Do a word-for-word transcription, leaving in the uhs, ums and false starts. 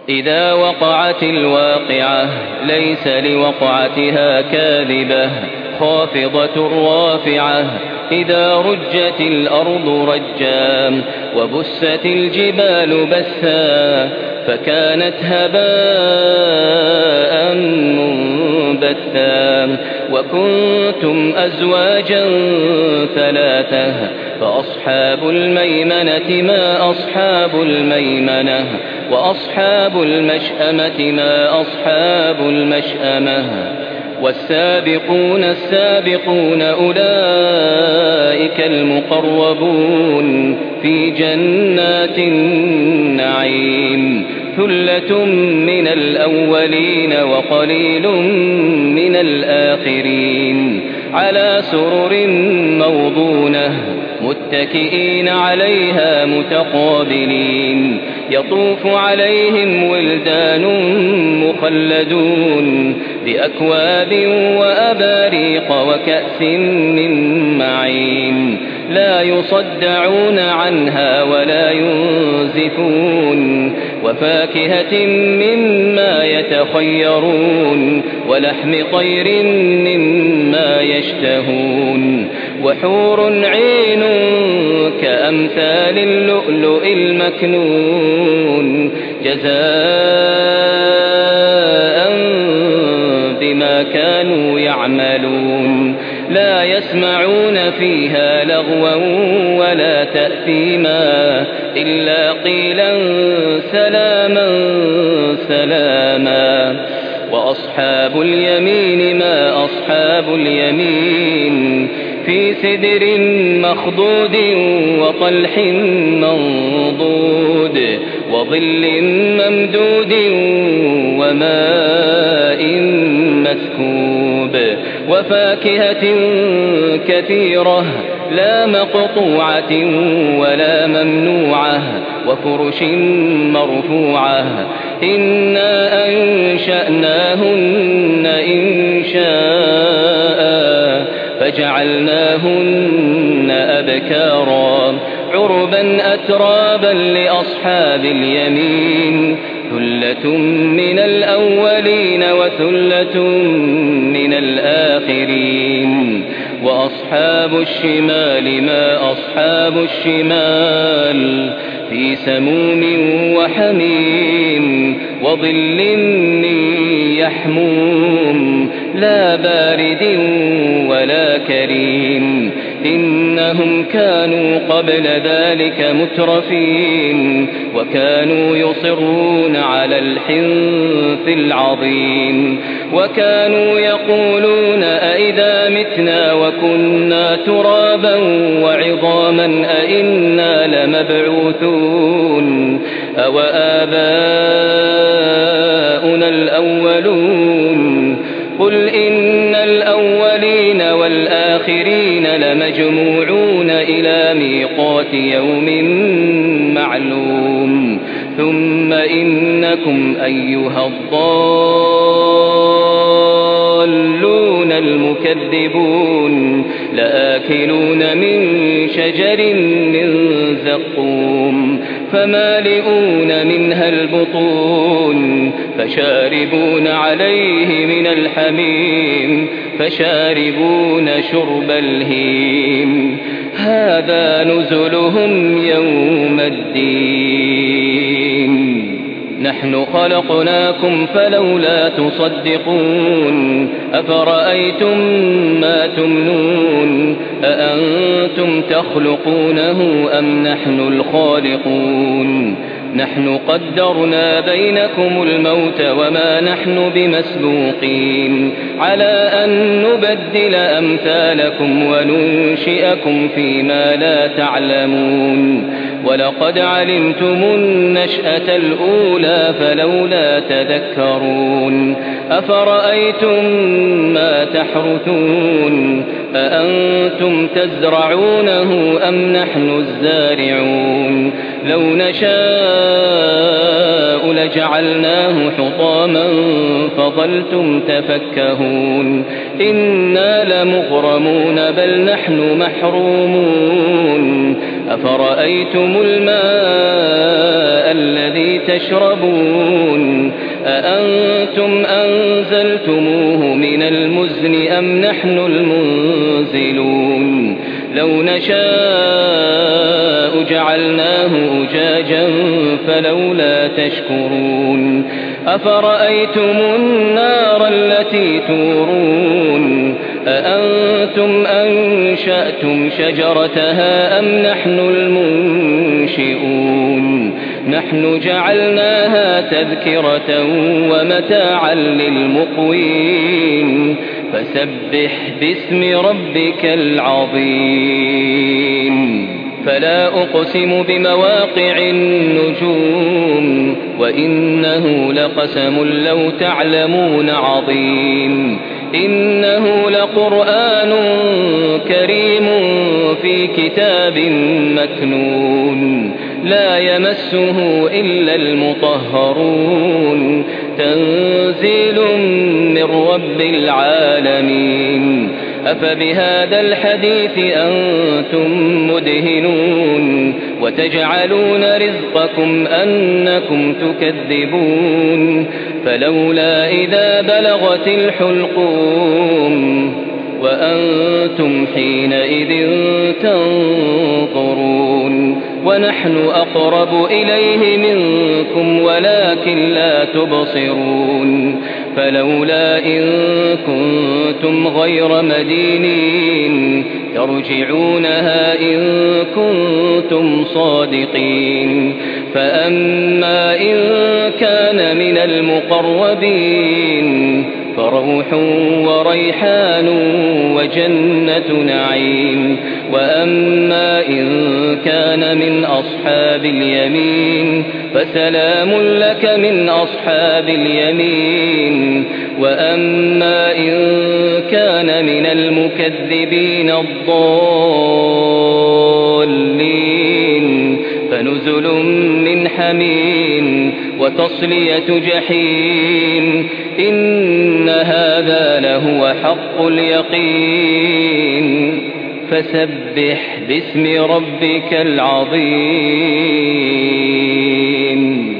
إذا وقعت الواقعة ليس لوقعتها كاذبة خافضة رافعة إذا رجت الأرض رجا وبست الجبال بثا فكانت هباء منبثا وكنتم أزواجا ثلاثة فأصحاب الميمنة ما أصحاب الميمنة وأصحاب المشأمة ما أصحاب المشأمة والسابقون السابقون أولئك المقربون في جنات النعيم ثلة من الأولين وقليل من الآخرين على سرر موضونة متكئين عليها متقابلين يطوف عليهم ولدان مخلدون بأكواب وأباريق وكأس من معين لا يصدعون عنها ولا ينزفون وفاكهة مما يتخيرون ولحم طير مما يشتهون وحور عين كأمثال اللؤلؤ المكنون جزاء بما كانوا يعملون لا يسمعون فيها لغوا ولا تأثيما إلا قيلا سلاما سلاما وأصحاب اليمين ما أصحاب اليمين في سدر مخضود وطلح منضود وظل ممدود وماء مسكوب وفاكهة كثيرة لا مقطوعة ولا ممنوعة وفرش مرفوعة إنا أنشأناهن إنشاء فجعلناهن أبكارا عربا أترابا لأصحاب اليمين ثلة من الأولين وثلة من الآخرين وأصحاب الشمال ما أصحاب الشمال في سموم وحميم وظل من يحموم لا بارد ولا كريم إنهم كانوا قبل ذلك مترفين وكانوا يصرون على الحنث العظيم وكانوا يقولون أئذا متنا وكنا ترابا وعظاما أئنا لمبعوثون أو آباؤنا الأولون قل إن الأولين والآخرين لمجموعون إلى ميقات يوم معلوم ثم إنكم أيها الضالون المكذبون لآكلون من شجر من زقوم فمالئون منها البطون فشاربون عليه من الحميم فشاربون شرب الهيم هذا نزلهم يوم الدين نحن خلقناكم فلولا تصدقون أفرأيتم ما تمنون أأنتم تخلقونه أم نحن الخالقون نحن قدرنا بينكم الموت وما نحن بمسبوقين على أن نبدل أمثالكم وننشئكم فيما لا تعلمون ولقد علمتم النشأة الأولى فلولا تذكرون أفرأيتم ما تحرثون أأنتم تزرعونه أم نحن الزارعون لو نشاء لجعلناه حطاما فظلتم تفكهون إنا لمغرمون بل نحن محرومون أفرأيتم الماء الذي تشربون أأنتم أنزلتموه من المزن أم نحن المنزلون لو نشاء جعلناه أجاجا فلولا تشكرون أفرأيتم النار التي تورون أأنتم أنشأتم شجرتها أم نحن المنشئون نحن جعلناها تذكرة ومتاعا للمقوين فسبح باسم ربك العظيم فلا أقسم بمواقع النجوم وإنه لقسم لو تعلمون عظيم إنه لقرآن كريم في كتاب مكنون لا يمسه إلا المطهرون تنزيل من رب العالمين أفبهذا الحديث أنتم مدهنون وتجعلون رزقكم أنكم تكذبون فلولا إذا بلغت الحلقوم وأنتم حينئذ تنظرون ونحن أقرب إليه منكم ولكن لا تبصرون فلولا إن كنتم غير مدينين ترجعونها إن كنتم صادقين فأما إن كان من المقربين فروح وريحان وجنة نعيم وأما إن كان من أصحاب اليمين فسلام لك من أصحاب اليمين وأما إن كان من المكذبين الضالين فنزل من حميم وتصلية جحيم إن هذا لهو حق اليقين فسبح باسم ربك العظيم